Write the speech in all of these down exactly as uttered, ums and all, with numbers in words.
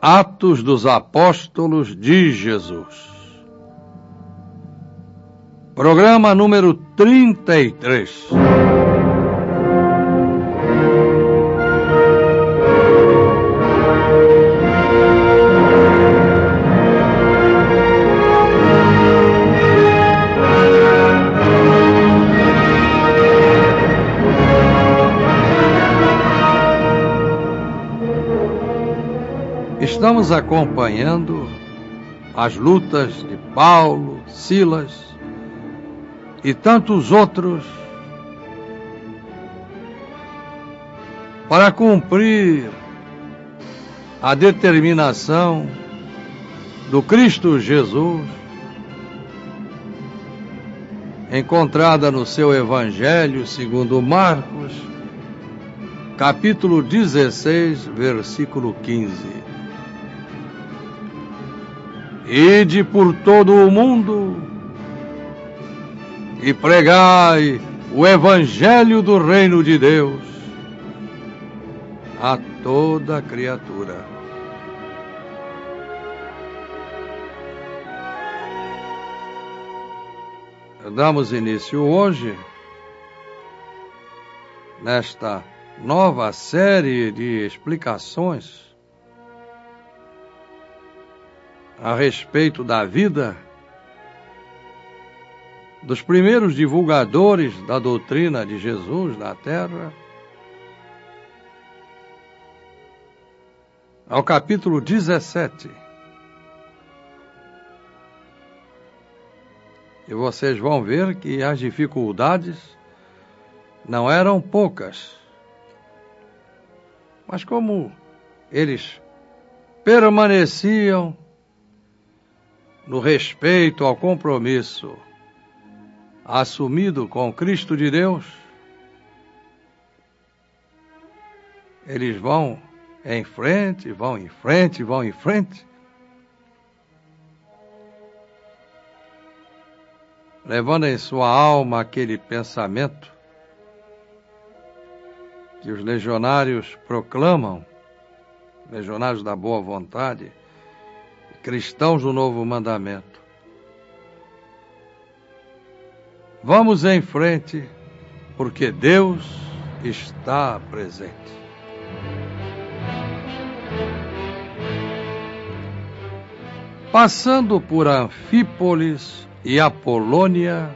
Atos dos Apóstolos de Jesus. Programa número trinta e três. Estamos acompanhando as lutas de Paulo, Silas e tantos outros para cumprir a determinação do Cristo Jesus encontrada no seu Evangelho segundo Marcos, capítulo dezesseis, versículo quinze. Ide por todo o mundo e pregai o Evangelho do Reino de Deus a toda criatura. Damos início hoje, nesta nova série de explicações a respeito da vida dos primeiros divulgadores da doutrina de Jesus na Terra, ao capítulo dezessete. E vocês vão ver que as dificuldades não eram poucas, mas como eles permaneciam no respeito ao compromisso assumido com Cristo de Deus, eles vão em frente, vão em frente, vão em frente, levando em sua alma aquele pensamento que os legionários proclamam, legionários da boa vontade, cristãos do novo mandamento. Vamos em frente, porque Deus está presente. Passando por Anfípolis e Apolônia,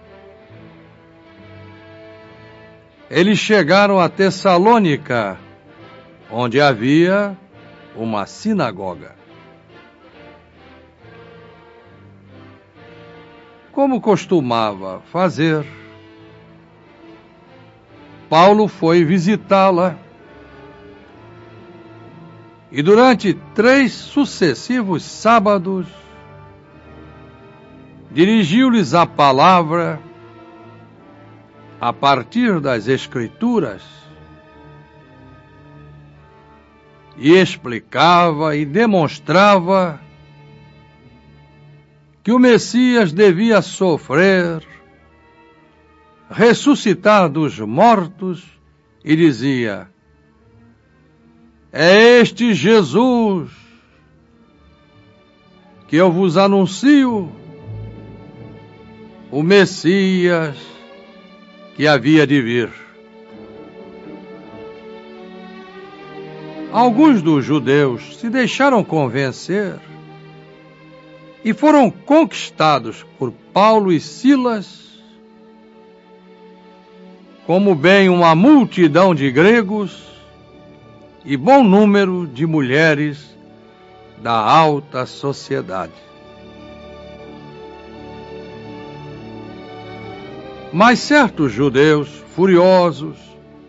eles chegaram a Tessalônica, onde havia uma sinagoga. Como costumava fazer, Paulo foi visitá-la e durante três sucessivos sábados dirigiu-lhes a palavra a partir das Escrituras e explicava e demonstrava que o Messias devia sofrer, ressuscitar dos mortos, e dizia: é este Jesus que eu vos anuncio, o Messias que havia de vir. Alguns dos judeus se deixaram convencer e foram conquistados por Paulo e Silas, como bem uma multidão de gregos e bom número de mulheres da alta sociedade. Mas certos judeus furiosos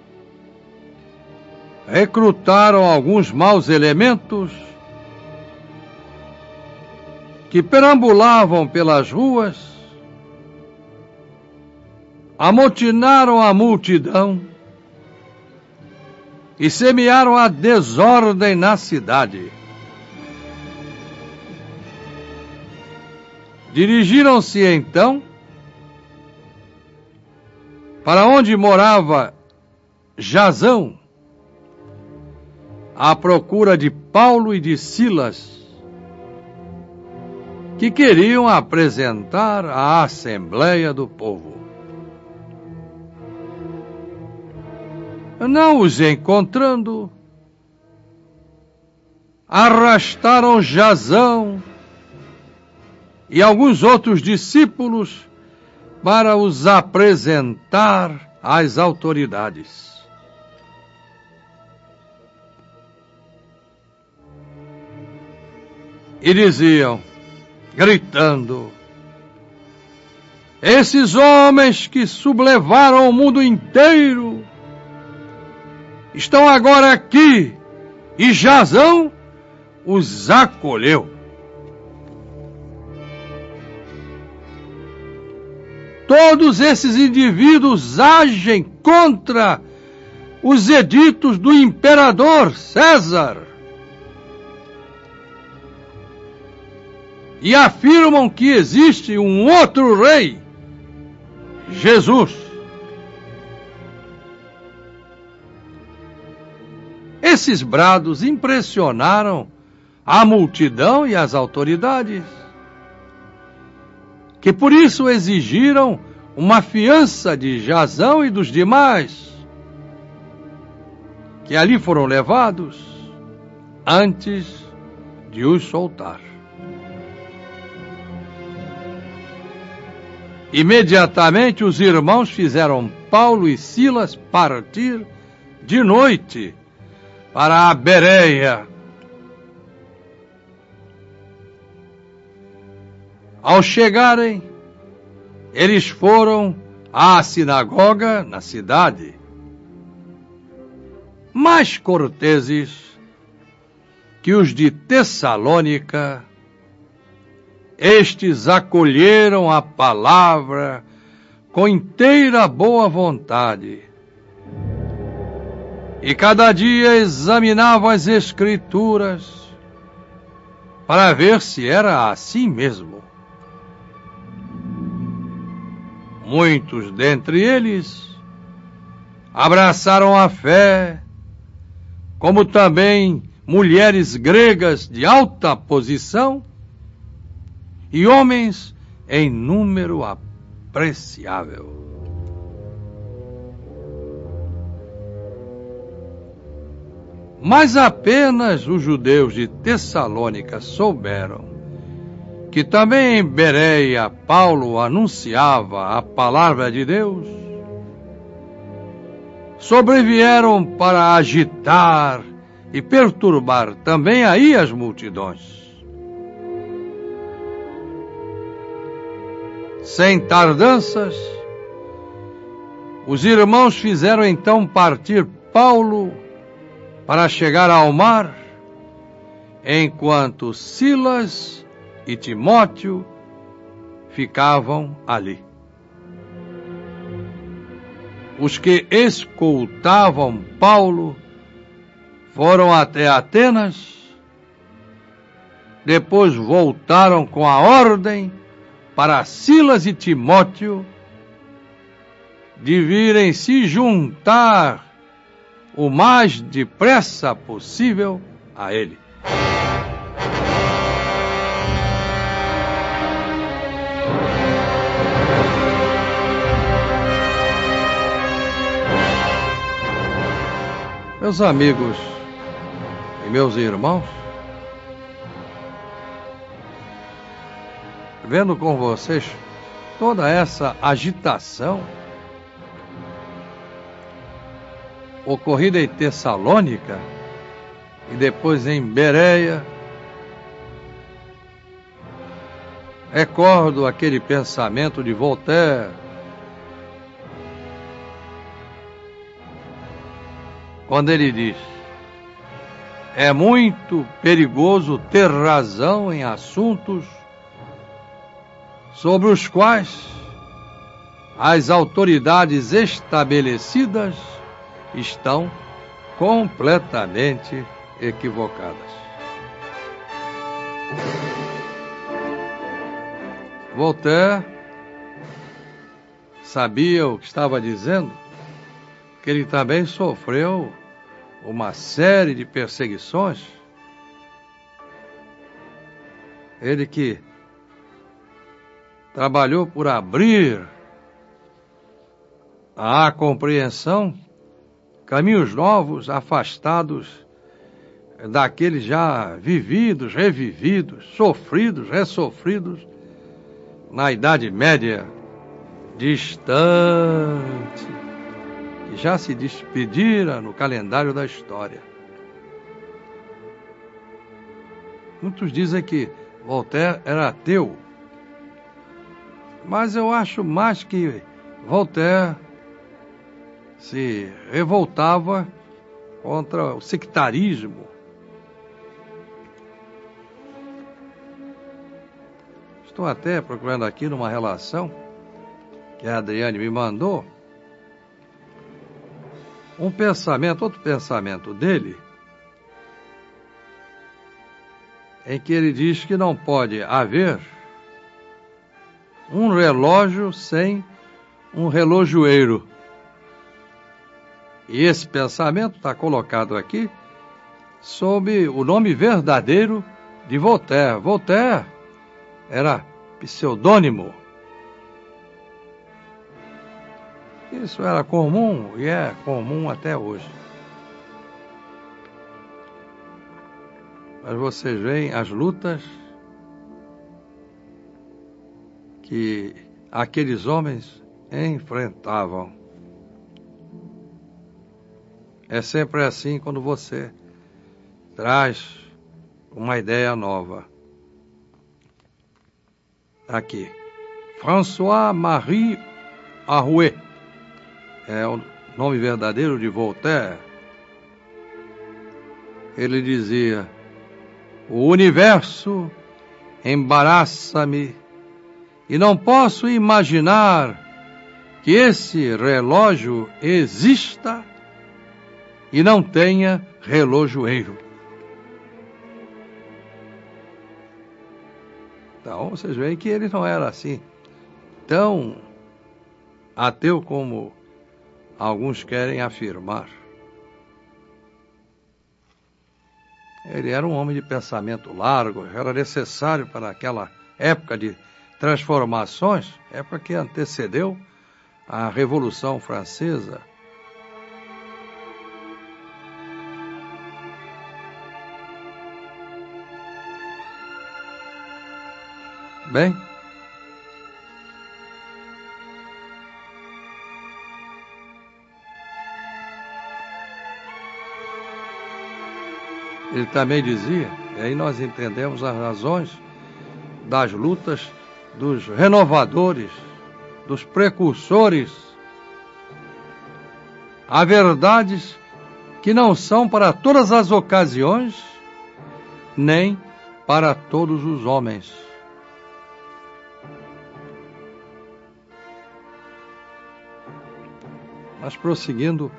recrutaram alguns maus elementos que perambulavam pelas ruas, amotinaram a multidão e semearam a desordem na cidade. Dirigiram-se então para onde morava Jasão, à procura de Paulo e de Silas, que queriam apresentar à Assembleia do povo. Não os encontrando, arrastaram Jasão e alguns outros discípulos para os apresentar às autoridades. E diziam, gritando: esses homens que sublevaram o mundo inteiro estão agora aqui, e Jasão os acolheu. Todos esses indivíduos agem contra os editos do imperador César e afirmam que existe um outro rei, Jesus. Esses brados impressionaram a multidão e as autoridades, que por isso exigiram uma fiança de Jasão e dos demais, que ali foram levados antes de os soltar. Imediatamente os irmãos fizeram Paulo e Silas partir de noite para a Bereia. Ao chegarem, eles foram à sinagoga na cidade. Mais corteses que os de Tessalônica, estes acolheram a palavra com inteira boa vontade. E cada dia examinavam as Escrituras para ver se era assim mesmo. Muitos dentre eles abraçaram a fé, como também mulheres gregas de alta posição e homens em número apreciável. Mas apenas os judeus de Tessalônica souberam que também em Bereia Paulo anunciava a palavra de Deus, sobrevieram para agitar e perturbar também aí as multidões. Sem tardanças, os irmãos fizeram então partir Paulo para chegar ao mar, enquanto Silas e Timóteo ficavam ali. Os que escoltavam Paulo foram até Atenas, depois voltaram com a ordem para Silas e Timóteo de virem se juntar o mais depressa possível a ele. Meus amigos e meus irmãos, vendo com vocês toda essa agitação ocorrida em Tessalônica e depois em Bereia, recordo aquele pensamento de Voltaire, quando ele diz: é muito perigoso ter razão em assuntos sobre os quais as autoridades estabelecidas estão completamente equivocadas. Voltaire sabia o que estava dizendo, que ele também sofreu uma série de perseguições. Ele que trabalhou por abrir à compreensão caminhos novos, afastados daqueles já vividos, revividos, sofridos, ressofridos na Idade Média distante, que já se despedira no calendário da história. Muitos dizem que Voltaire era ateu, mas eu acho mais que Voltaire se revoltava contra o sectarismo. Estou até procurando aqui numa relação que a Adriane me mandou, um pensamento, outro pensamento dele, em que ele diz que não pode haver um relógio sem um relojoeiro. E esse pensamento está colocado aqui sob o nome verdadeiro de Voltaire. Voltaire era pseudônimo. Isso era comum e é comum até hoje. Mas vocês veem as lutas que aqueles homens enfrentavam. É sempre assim quando você traz uma ideia nova. Aqui, François-Marie Arouet, é o nome verdadeiro de Voltaire. Ele dizia: o universo embaraça-me e não posso imaginar que esse relógio exista e não tenha relojoeiro. Então, vocês veem que ele não era assim tão ateu como alguns querem afirmar. Ele era um homem de pensamento largo, era necessário para aquela época de transformações, época que antecedeu a Revolução Francesa. Bem, ele também dizia, e aí nós entendemos as razões das lutas dos renovadores, dos precursores. Há verdades que não são para todas as ocasiões, nem para todos os homens. Mas prosseguindo,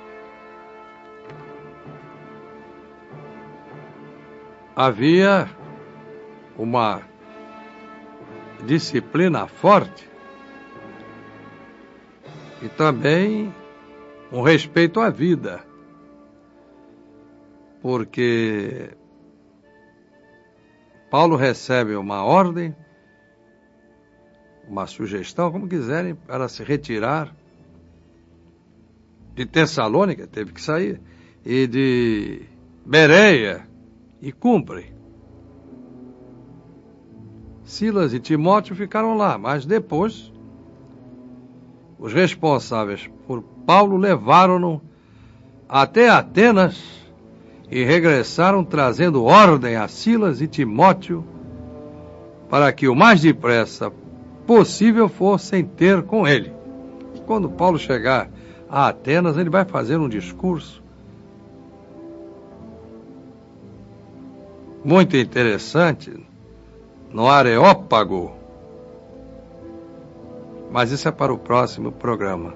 havia uma disciplina forte e também um respeito à vida, porque Paulo recebe uma ordem, uma sugestão, como quiserem, para se retirar de Tessalônica, teve que sair, e de Bereia, e cumpre. Silas e Timóteo ficaram lá, mas depois os responsáveis por Paulo levaram-no até Atenas e regressaram trazendo ordem a Silas e Timóteo para que o mais depressa possível fossem ter com ele. E quando Paulo chegar a Atenas, ele vai fazer um discurso muito interessante no Areópago, mas isso é para o próximo programa.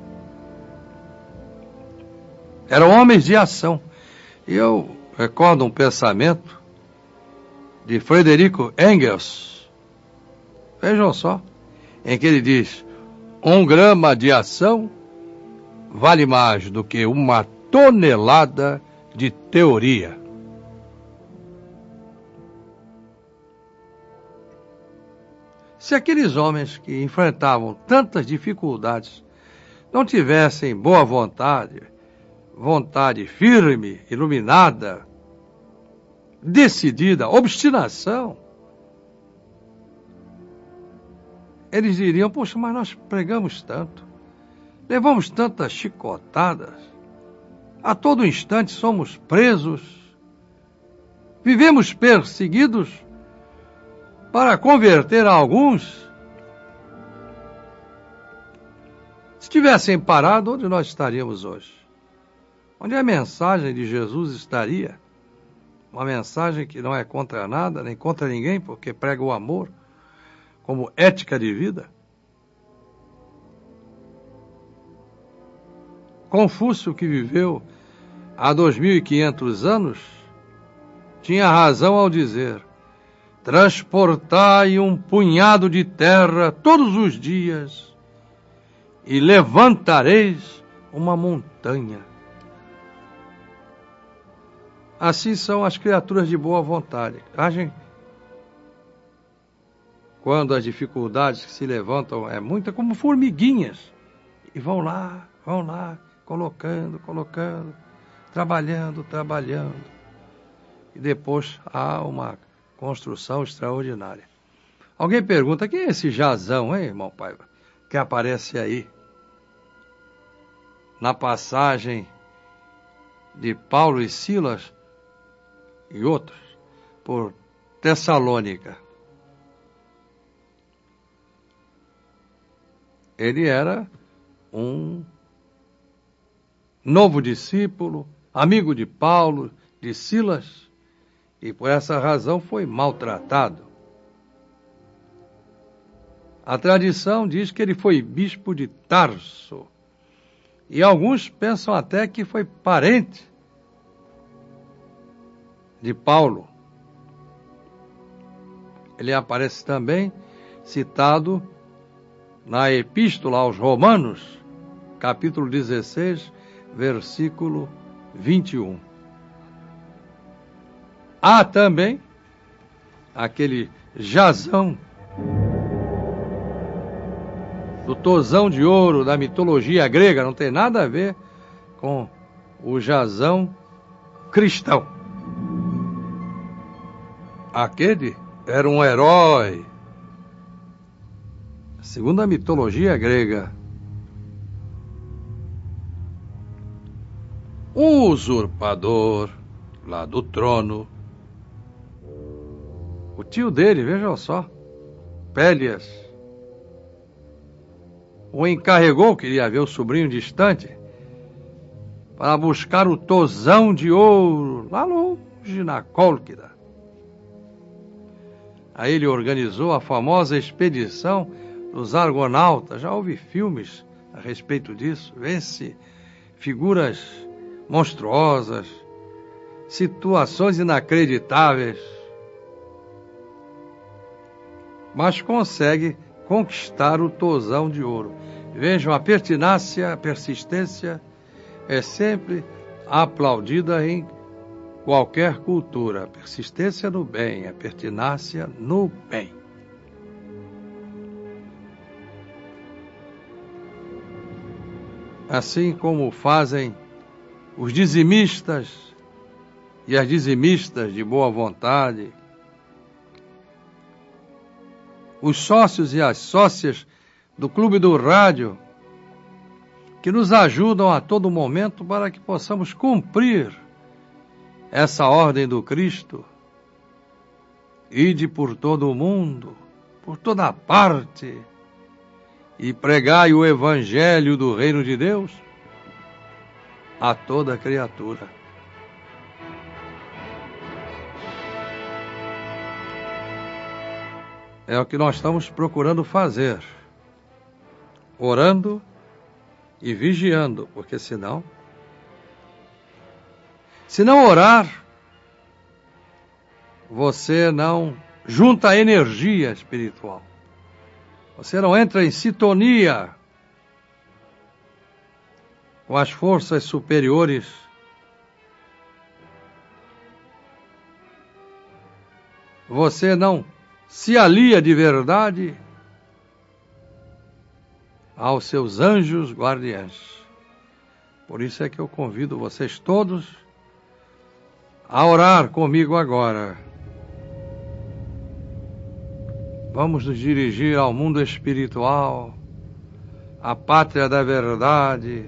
Eram homens de ação. E eu recordo um pensamento de Frederico Engels, vejam só, em que ele diz: um grama de ação vale mais do que uma tonelada de teoria. Se aqueles homens que enfrentavam tantas dificuldades não tivessem boa vontade, vontade firme, iluminada, decidida, obstinação, eles diriam: poxa, mas nós pregamos tanto, levamos tantas chicotadas, a todo instante somos presos, vivemos perseguidos para converter alguns. Se tivessem parado, onde nós estaríamos hoje? Onde a mensagem de Jesus estaria? Uma mensagem que não é contra nada, nem contra ninguém, porque prega o amor como ética de vida. Confúcio, que viveu há dois mil e quinhentos anos, tinha razão ao dizer: transportai um punhado de terra todos os dias e levantareis uma montanha. Assim são as criaturas de boa vontade. Agem quando as dificuldades que se levantam é muita, como formiguinhas, e vão lá, vão lá, colocando, colocando, trabalhando, trabalhando. E depois há uma construção extraordinária. Alguém pergunta: quem é esse Jazão, hein, irmão Paiva, que aparece aí na passagem de Paulo e Silas e outros por Tessalônica? Ele era um novo discípulo, amigo de Paulo, de Silas, e por essa razão foi maltratado. A tradição diz que ele foi bispo de Tarso, e alguns pensam até que foi parente de Paulo. Ele aparece também citado na Epístola aos Romanos, capítulo dezesseis, versículo vinte e um. Há também aquele Jazão do tozão de ouro da mitologia grega, não tem nada a ver com o Jazão cristão. Aquele era um herói, segundo a mitologia grega, um usurpador lá do trono. O tio dele, vejam só, Pélias, o encarregou, queria ver o sobrinho distante, para buscar o tozão de ouro lá longe na Cólquida. Aí ele organizou a famosa expedição dos Argonautas. Já houve filmes a respeito disso. Vê-se figuras monstruosas, situações inacreditáveis, mas consegue conquistar o tozão de ouro. Vejam, a pertinácia, a persistência é sempre aplaudida em qualquer cultura. A persistência no bem, a pertinácia no bem. Assim como fazem os dizimistas e as dizimistas de boa vontade, os sócios e as sócias do Clube do Rádio, que nos ajudam a todo momento para que possamos cumprir essa ordem do Cristo: ide por todo o mundo, por toda parte, e pregai o Evangelho do Reino de Deus a toda criatura. É o que nós estamos procurando fazer, orando e vigiando, porque senão, se não orar, você não junta energia espiritual, você não entra em sintonia com as forças superiores você não se alia de verdade aos seus anjos guardiães. Por isso é que eu convido vocês todos a orar comigo agora. Vamos nos dirigir ao mundo espiritual, à pátria da verdade,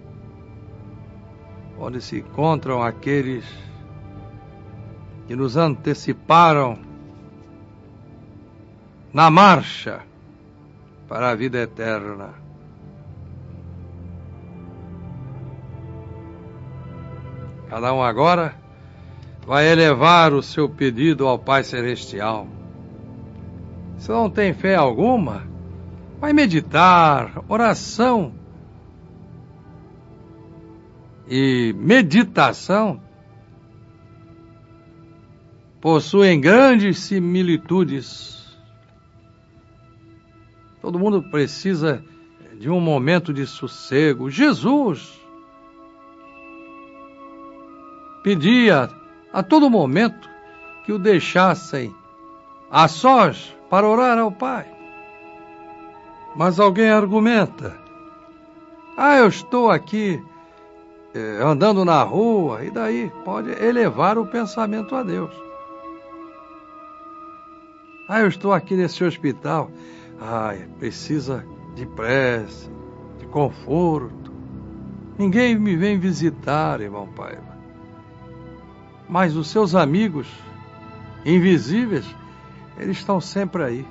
onde se encontram aqueles que nos anteciparam na marcha para a vida eterna. Cada um agora vai elevar o seu pedido ao Pai Celestial. Se não tem fé alguma, vai meditar. Oração e meditação possuem grandes similitudes. Todo mundo precisa de um momento de sossego. Jesus pedia a todo momento que o deixassem a sós para orar ao Pai. Mas alguém argumenta: ah, eu estou aqui eh, andando na rua, e daí pode elevar o pensamento a Deus. Ah, eu estou aqui nesse hospital. Ah, precisa de prece, de conforto. Ninguém me vem visitar, irmão Paiva. Mas os seus amigos invisíveis, eles estão sempre aí.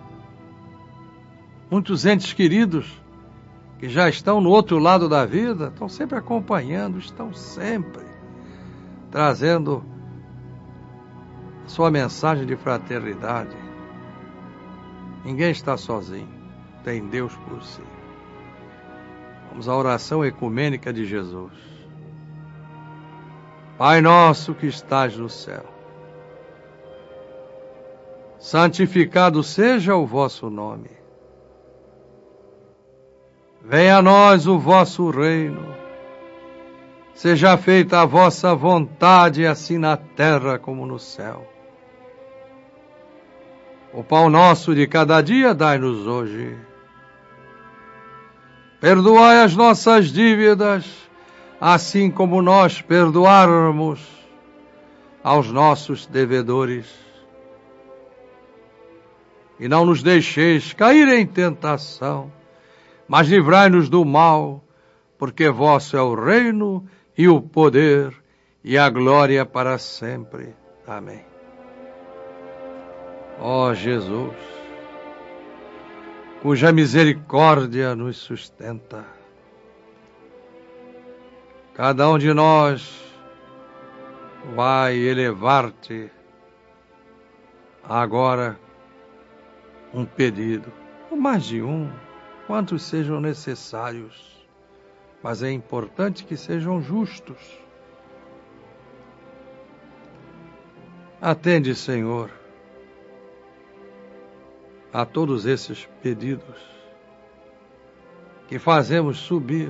Muitos entes queridos que já estão no outro lado da vida, estão sempre acompanhando, estão sempre trazendo sua mensagem de fraternidade. Ninguém está sozinho, tem Deus por si. Vamos à oração ecumênica de Jesus. Pai nosso que estás no céu, santificado seja o vosso nome. Venha a nós o vosso reino. Seja feita a vossa vontade, assim na terra como no céu. O pão nosso de cada dia dai-nos hoje. Perdoai as nossas dívidas, assim como nós perdoarmos aos nossos devedores. E não nos deixeis cair em tentação, mas livrai-nos do mal, porque vosso é o reino e o poder e a glória para sempre. Amém. Ó Jesus, cuja misericórdia nos sustenta, cada um de nós vai elevar-te agora um pedido, ou mais de um, quantos sejam necessários, mas é importante que sejam justos. Atende, Senhor, a todos esses pedidos que fazemos subir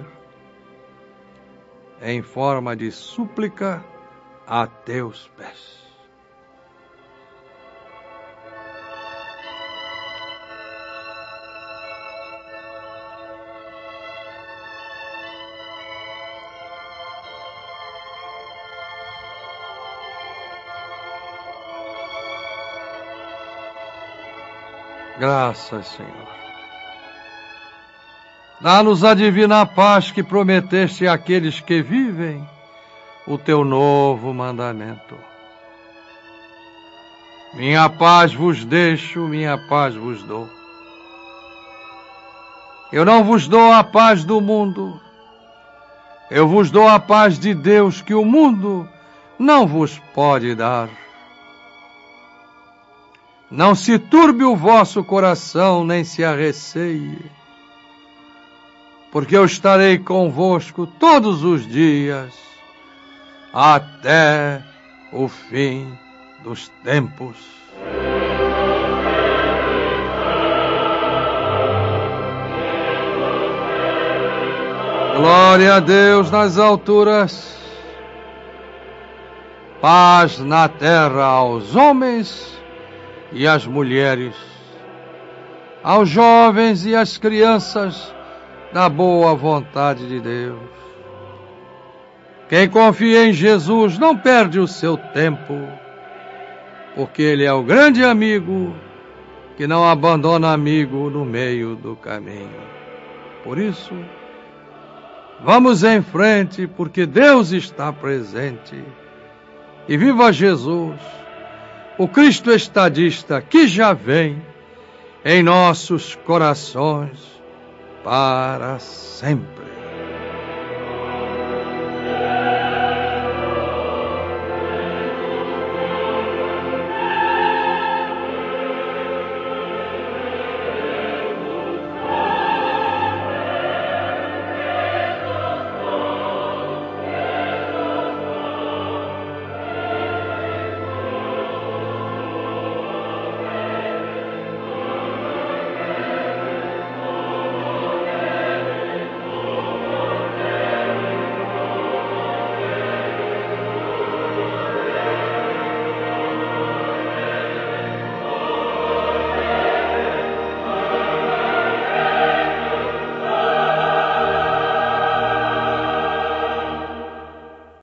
em forma de súplica a teus pés. Graças, Senhor. Dá-nos a divina paz que prometeste àqueles que vivem o teu novo mandamento. Minha paz vos deixo, minha paz vos dou. Eu não vos dou a paz do mundo, eu vos dou a paz de Deus que o mundo não vos pode dar. Não se turbe o vosso coração, nem se arreceie, porque eu estarei convosco todos os dias, até o fim dos tempos. Glória a Deus nas alturas, paz na terra aos homens e às mulheres, aos jovens e às crianças da boa vontade de Deus. Quem confia em Jesus não perde o seu tempo, porque Ele é o grande amigo que não abandona amigo no meio do caminho. Por isso, vamos em frente, porque Deus está presente. E viva Jesus, o Cristo estadista que já vem em nossos corações para sempre.